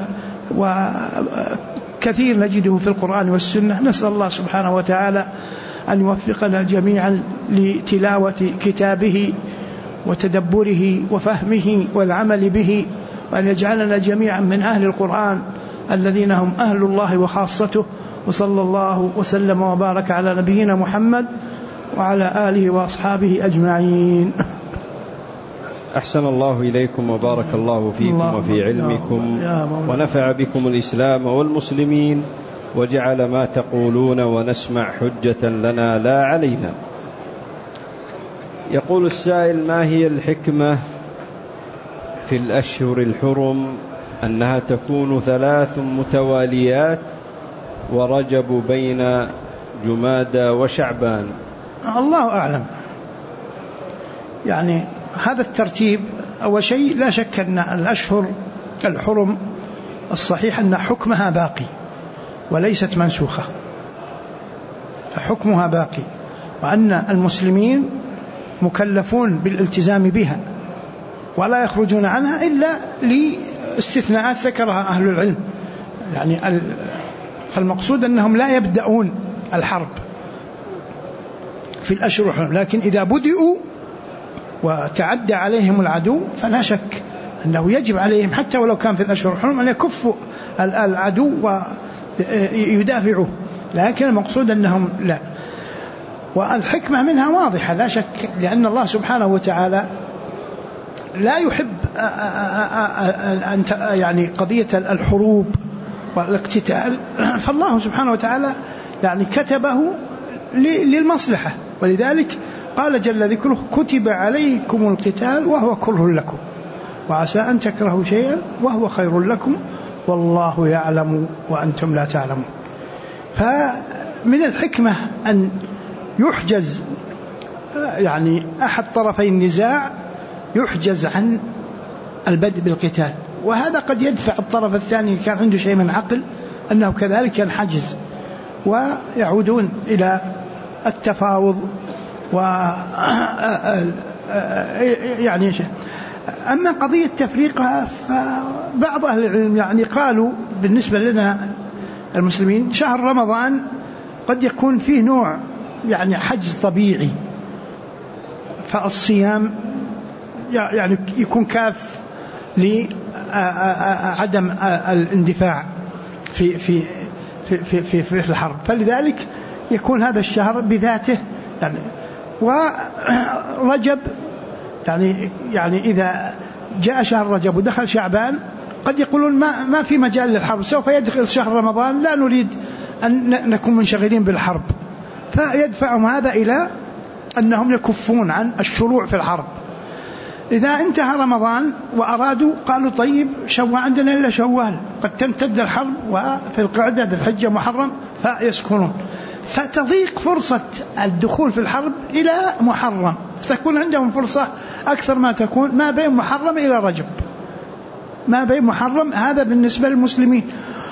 وكثير نجده في القرآن والسنة. نسأل الله سبحانه وتعالى أن يوفقنا جميعا لتلاوة كتابه وتدبره وفهمه والعمل به، وأن يجعلنا جميعا من أهل القرآن الذين هم أهل الله وخاصته. وصلى الله وسلم وبارك على نبينا محمد وعلى آله وأصحابه أجمعين. أحسن الله إليكم وبارك الله فيكم وفي علمكم، ونفع بكم الإسلام والمسلمين، وجعل ما تقولون ونسمع حجة لنا لا علينا. يقول السائل: ما هي الحكمة في الأشهر الحرم أنها تكون 3 متواليات، ورجب بين جمادى وشعبان؟ الله أعلم. يعني هذا الترتيب أول شيء، لا شك أن الأشهر الحرم الصحيح أن حكمها باقي وليست منسوخة، فحكمها باقي، وأن المسلمين مكلفون بالالتزام بها ولا يخرجون عنها إلا لاستثناءات ذكرها أهل العلم. يعني فالمقصود أنهم لا يبدأون الحرب في الأشهر الحرم، لكن إذا بدأوا وتعدى عليهم العدو فلا شك أنه يجب عليهم حتى ولو كان في الأشهر الحرم أن يكفوا العدو ويدافعوا، لكن المقصود أنهم لا. والحكمة منها واضحة لا شك، لأن الله سبحانه وتعالى لا يحب يعني قضية الحروب والاقتتال، فالله سبحانه وتعالى يعني كتبه للمصلحة، ولذلك قال جل ذكره كتب عليكم القتال وهو كره لكم وعسى أن تكرهوا شيئا وهو خير لكم والله يعلم وأنتم لا تعلمون. فمن الحكمة أن يحجز يعني أحد طرفي النزاع يحجز عن البدء بالقتال، وهذا قد يدفع الطرف الثاني كان عنده شيء من عقل أنه كذلك ينحجز ويعودون إلى التفاوض يعني شيء. أما قضية تفريقها فبعض أهل العلم يعني قالوا بالنسبة لنا المسلمين شهر رمضان قد يكون فيه نوع يعني حجز طبيعي، فالصيام يعني يكون كاف لعدم الاندفاع في الحرب، فلذلك يكون هذا الشهر بذاته يعني. ورجب يعني إذا جاء شهر رجب ودخل شعبان قد يقولون ما في مجال للحرب، سوف يدخل شهر رمضان لا نريد أن نكون منشغلين بالحرب، فيدفعهم هذا إلى أنهم يكفون عن الشروع في الحرب. إذا انتهى رمضان وأرادوا قالوا طيب شوال عندنا إلا شوال قد تمتد الحرب وفي القعدة ذي الحجة محرم فيسكنون، فتضيق فرصة الدخول في الحرب إلى محرم، فتكون عندهم فرصة أكثر ما تكون ما بين محرم إلى رجب، ما بين محرم. هذا بالنسبة للمسلمين.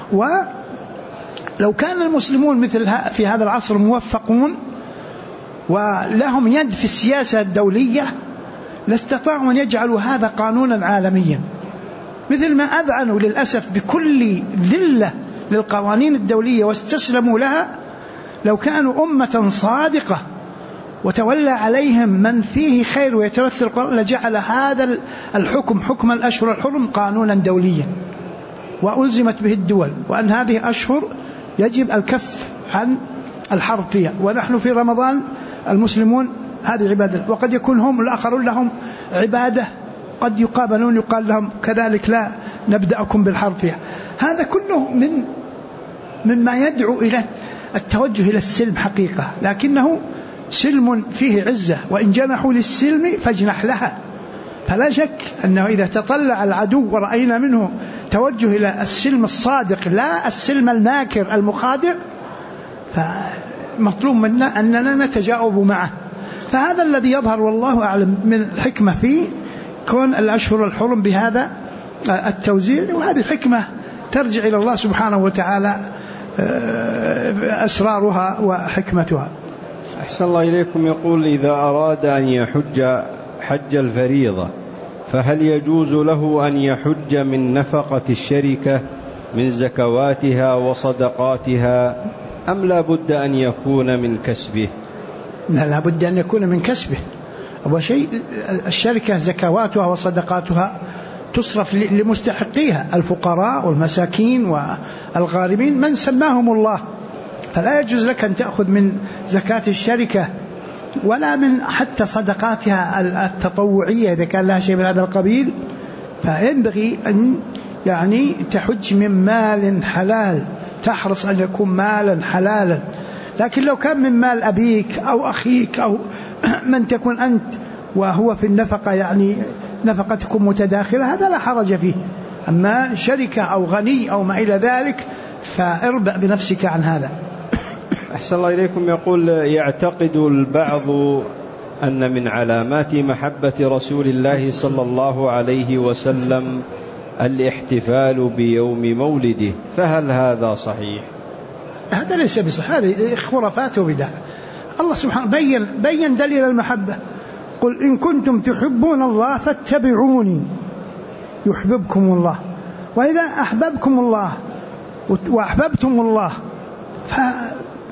ولو كان المسلمون مثل في هذا العصر موفقون ولهم يد في السياسة الدولية لاستطاعوا أن يجعلوا هذا قانونا عالميا، مثل ما أذعنوا للأسف بكل ذلة للقوانين الدولية واستسلموا لها. لو كانوا أمة صادقة وتولى عليهم من فيه خير ويتمثل القانون لجعل هذا الحكم حكم الأشهر الحرم قانونا دوليا وألزمت به الدول، وأن هذه أشهر يجب الكف عن الحرب فيها. ونحن في رمضان المسلمون هذه عبادة، وقد يكون هم الآخرون لهم عبادة قد يقابلون يقال لهم كذلك لا نبدأكم بالحرب فيها. هذا كله مما يدعو إلى التوجه إلى السلم حقيقة، لكنه سلم فيه عزة، وإن جنحوا للسلم فاجنح لها. فلا شك أنه إذا تطلع العدو ورأينا منه توجه إلى السلم الصادق لا السلم الماكر المخادع فمطلوب منا أننا نتجاوب معه. فهذا الذي يظهر والله أعلم من الحكمة في كون الأشهر الحرم بهذا التوزيع، وهذه حكمة ترجع إلى الله سبحانه وتعالى أسرارها وحكمتها. أحسن الله إليكم. يقول إذا أراد أن يحج حج الفريضة فهل يجوز له أن يحج من نفقة الشركة من زكواتها وصدقاتها أم لا بد أن يكون من كسبه؟ لا بد أن يكون من كسبه. أول شيء الشركة زكواتها وصدقاتها تصرف لمستحقيها الفقراء والمساكين والغارمين من سماهم الله، فلا يجوز لك أن تأخذ من زكاة الشركة ولا من حتى صدقاتها التطوعية إذا كان لها شيء من هذا القبيل. فينبغي أن يعني تحج من مال حلال، تحرص أن يكون مالا حلالا. لكن لو كان من مال أبيك أو أخيك أو من تكون أنت وهو في النفقة يعني نفقتكم متداخلة هذا لا حرج فيه. أما شركة أو غني أو ما إلى ذلك فاربأ بنفسك عن هذا. أحسن الله إليكم. يقول يعتقد البعض أن من علامات محبة رسول الله صلى الله عليه وسلم الاحتفال بيوم مولده، فهل هذا صحيح؟ هذا ليس بصحيح، هذه خرافات وبدع. الله سبحانه بين دليل المحبة، قل إن كنتم تحبون الله فاتبعوني يحببكم الله، وإذا أحببكم الله وأحببتم الله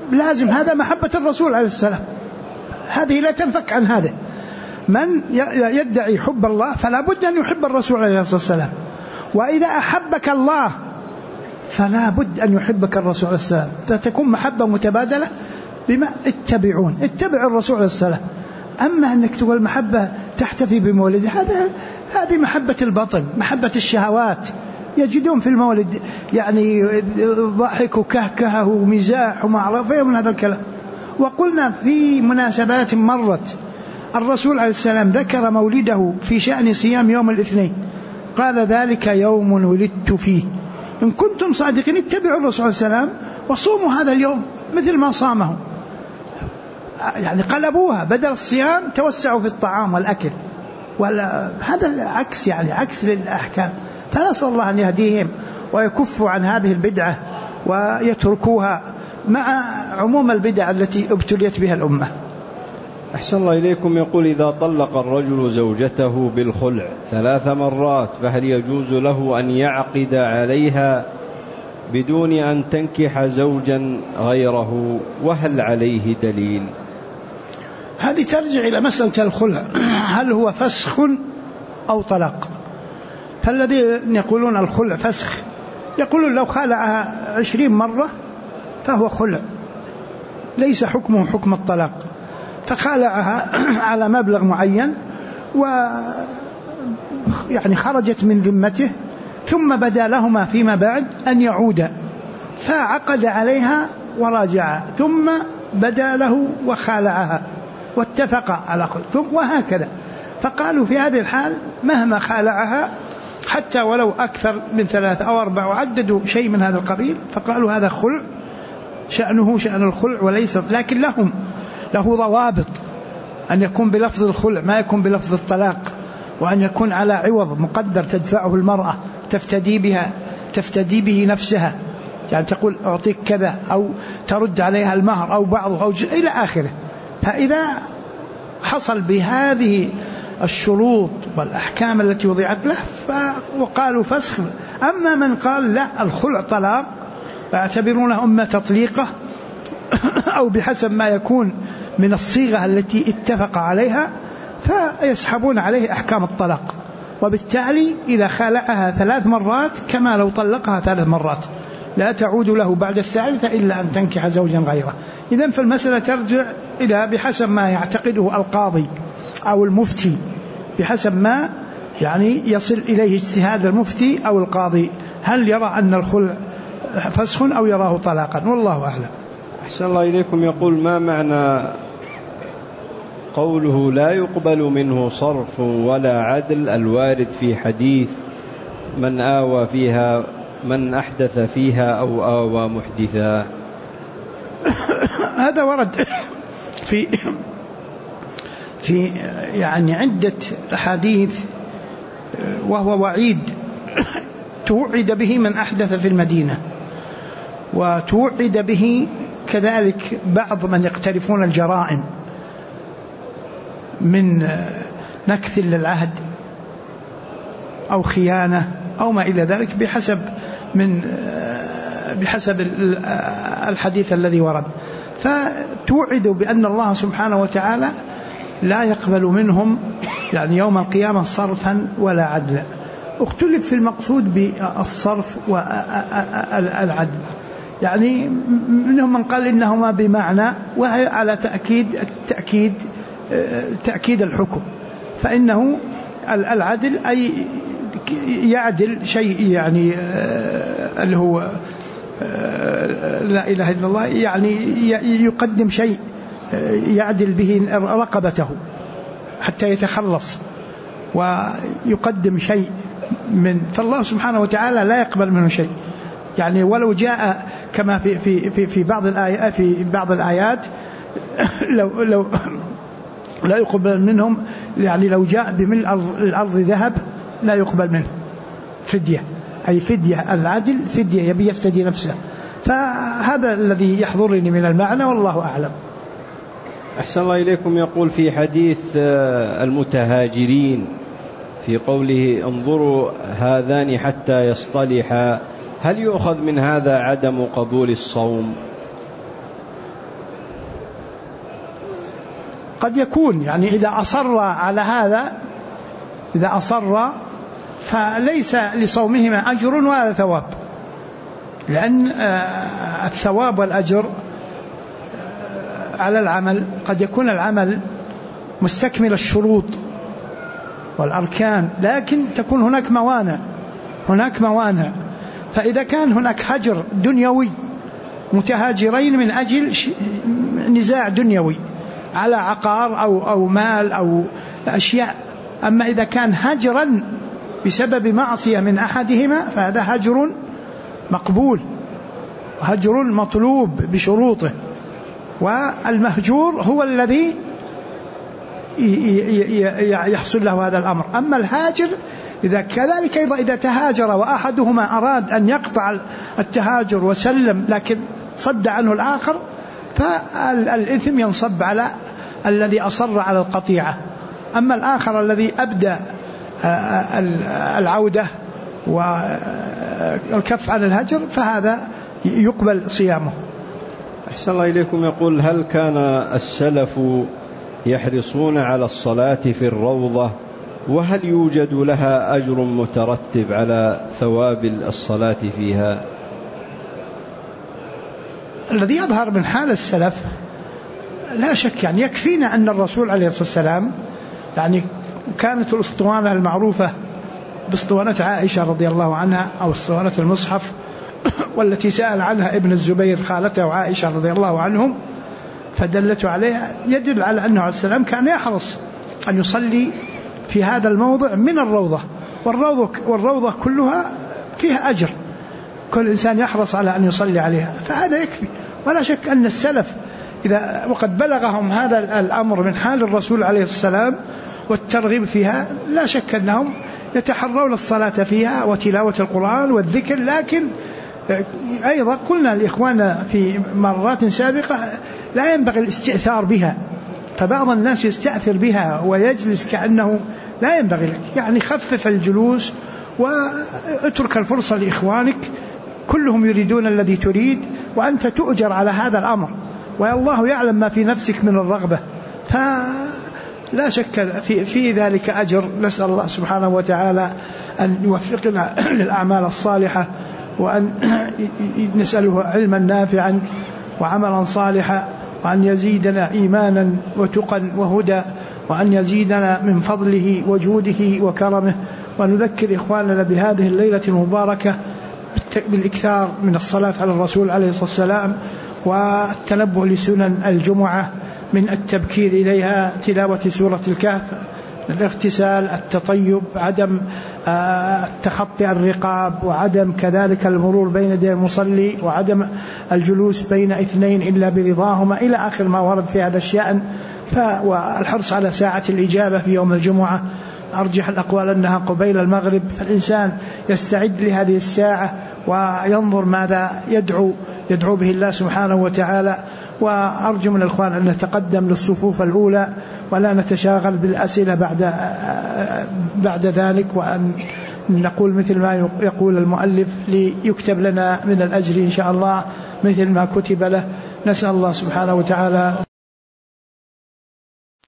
لازم هذا محبة الرسول عليه السلام، هذه لا تنفك عن هذا. من يدعي حب الله فلا بد أن يحب الرسول عليه الصلاة والسلام، وإذا أحبك الله فلا بد أن يحبك الرسول عليه السلام، فتكون محبة متبادلة. بما اتبعوا الرسول عليه السلام. أما أنك تقول محبة تحتفي بمولده، هذه محبة البطن، محبة الشهوات. يجدون في المولد يعني ضحك وكهكه ومزاح وما أعرف من هذا الكلام. وقلنا في مناسبات مرت الرسول عليه السلام ذكر مولده في شأن صيام يوم الاثنين، قال ذلك يوم ولدت فيه. إن كنتم صادقين اتبعوا الرسول عليه السلام وصوموا هذا اليوم مثل ما صامه، يعني قلبوها بدل الصيام توسعوا في الطعام والأكل، هذا العكس، يعني عكس للأحكام. فنسأل الله أن يهديهم ويكفوا عن هذه البدعة ويتركوها مع عموم البدع التي ابتليت بها الأمة. أحسن الله إليكم. يقول: إذا طلق الرجل زوجته بالخلع 3 مرات فهل يجوز له أن يعقد عليها بدون أن تنكح زوجا غيره، وهل عليه دليل؟ هذه ترجع إلى مسألة الخلع، هل هو فسخ أو طلاق؟ فالذين يقولون الخلع فسخ يقولون لو خالعها 20 مرة فهو خلع، ليس حكمه حكم الطلاق. فخالعها على مبلغ معين يعني خرجت من ذمته، ثم بدا لهما فيما بعد أن يعودا، فعقد عليها وراجعها، ثم بدا له وخالعها واتفق على خلع، ثم وهكذا. فقالوا في هذه الحال مهما خالعها حتى ولو أكثر من 3 أو 4 وعددوا شيء من هذا القبيل، فقالوا هذا خلع، شأنه شأن الخلع وليس، لكن له ضوابط، أن يكون بلفظ الخلع ما يكون بلفظ الطلاق، وأن يكون على عوض مقدر تدفعه المرأة تفتدي به نفسها، يعني تقول أعطيك كذا أو ترد عليها المهر أو بعضه أو إلى آخره. فإذا حصل بهذه الشروط والأحكام التي وضعت له وقالوا فسخ. أما من قال لا الخلع طلاق فاعتبرونه أما تطليقه أو بحسب ما يكون من الصيغة التي اتفق عليها، فيسحبون عليه أحكام الطلاق، وبالتالي إذا خالعها 3 مرات كما لو طلقها 3 مرات لا تعود له بعد الثالثة إلا أن تنكح زوجا غيره. إذن فالمسألة ترجع إلى بحسب ما يعتقده القاضي أو المفتي، بحسب ما يعني يصل إليه اجتهاد المفتي أو القاضي، هل يرى أن الخلع فسخ أو يراه طلاقا، والله أعلم. أحسن الله إليكم. يقول: ما معنى قوله لا يقبل منه صرف ولا عدل الوارد في حديث من آوى فيها من أحدث فيها أو آوى محدثا؟ هذا ورد في يعني عدة أحاديث، وهو وعيد توعد به من أحدث في المدينة، وتوعد به كذلك بعض من يقترفون الجرائم من نكث للعهد أو خيانة أو ما إلى ذلك بحسب الحديث الذي ورد. فتوعد بأن الله سبحانه وتعالى لا يقبل منهم يعني يوم القيامة صرفا ولا عدلا. اختلف في المقصود بالصرف والعدل، يعني منهم من قال إنهما بمعنى، وهي على تأكيد الحكم، فإنه العدل أي يعدل شيء، يعني اللي هو لا إله إلا الله، يعني يقدم شيء يعدل به رقبته حتى يتخلص، ويقدم شيء فالله سبحانه وتعالى لا يقبل منه شيء. يعني ولو جاء كما في بعض الآيات لو لا يقبل منهم، يعني لو جاء بملء الأرض ذهب لا يقبل منه فدية، أي فدية العدل فدية، يبي يفتدي نفسه. فهذا الذي يحضرني من المعنى، والله أعلم. أحسن الله إليكم. يقول في حديث المتهاجرين في قوله انظروا هذان حتى يصطلحا، هل يؤخذ من هذا عدم قبول الصوم؟ قد يكون يعني إذا أصر على هذا، إذا أصر فليس لصومهما أجر ولا ثواب، لأن الثواب والأجر على العمل قد يكون العمل مستكمل الشروط والأركان، لكن تكون هناك موانع. فإذا كان هناك هجر دنيوي، متهاجرين من أجل نزاع دنيوي على عقار أو مال أو أشياء، أما إذا كان هجرا بسبب معصية من أحدهما فهذا هجر مقبول، هجر مطلوب بشروطه، والمهجور هو الذي يحصل له هذا الأمر. أما الهاجر إذا كذلك أيضا إذا تهاجر وأحدهما أراد أن يقطع التهاجر وسلم لكن صد عنه الآخر، فالإثم ينصب على الذي أصر على القطيعة. أما الآخر الذي أبدى العودة والكف عن الهجر فهذا يقبل صيامه. أحسن الله إليكم. يقول: هل كان السلف يحرصون على الصلاة في الروضة، وهل يوجد لها أجر مترتب على ثواب الصلاة فيها؟ الذي يظهر من حال السلف لا شك يعني يكفينا أن الرسول عليه الصلاة والسلام يعني كانت الأسطوانة المعروفة باسطوانة عائشة رضي الله عنها أو اسطوانة المصحف، والتي سأل عنها ابن الزبير خالته عائشة رضي الله عنهم فدلت عليها، يدل على أنه عليه السلام كان يحرص أن يصلي في هذا الموضع من الروضة، والروضة كلها فيها أجر، كل إنسان يحرص على أن يصلي عليها، فهذا يكفي. ولا شك أن السلف إذا وقد بلغهم هذا الأمر من حال الرسول عليه السلام والترغيب فيها، لا شك أنهم يتحرون الصلاة فيها وتلاوة القرآن والذكر. لكن أيضا قلنا لإخواننا في مرات سابقة لا ينبغي الاستئثار بها، فبعض الناس يستأثر بها ويجلس كأنه لا ينبغي لك، يعني خفف الجلوس واترك الفرصة لإخوانك، كلهم يريدون الذي تريد وأنت تؤجر على هذا الأمر، والله يعلم ما في نفسك من الرغبة، فلا شك في ذلك أجر. نسأل الله سبحانه وتعالى أن يوفقنا للأعمال الصالحة، وأن نسأله علما نافعا وعملا صالحا، وأن يزيدنا إيمانا وتقا وهدى، وأن يزيدنا من فضله وجوده وكرمه. ونذكر إخواننا بهذه الليلة المباركة بالإكثار من الصلاة على الرسول عليه الصلاة والسلام، والتنبه لسنن الجمعة من التبكير إليها، تلاوة سورة الكهف، الاغتسال، التطيب، عدم تخطي الرقاب، وعدم كذلك المرور بين يدي المصلي، وعدم الجلوس بين اثنين إلا برضاهما، إلى آخر ما ورد في هذا الشأن. والحرص على ساعة الإجابة في يوم الجمعة، أرجح الأقوال أنها قبيل المغرب، فالإنسان يستعد لهذه الساعة وينظر ماذا يدعو به الله سبحانه وتعالى. وأرجو من الإخوان أن نتقدم للصفوف الأولى ولا نتشاغل بالأسئلة بعد ذلك، وأن نقول مثل ما يقول المؤلف ليكتب لنا من الأجر إن شاء الله مثل ما كتب له. نسأل الله سبحانه وتعالى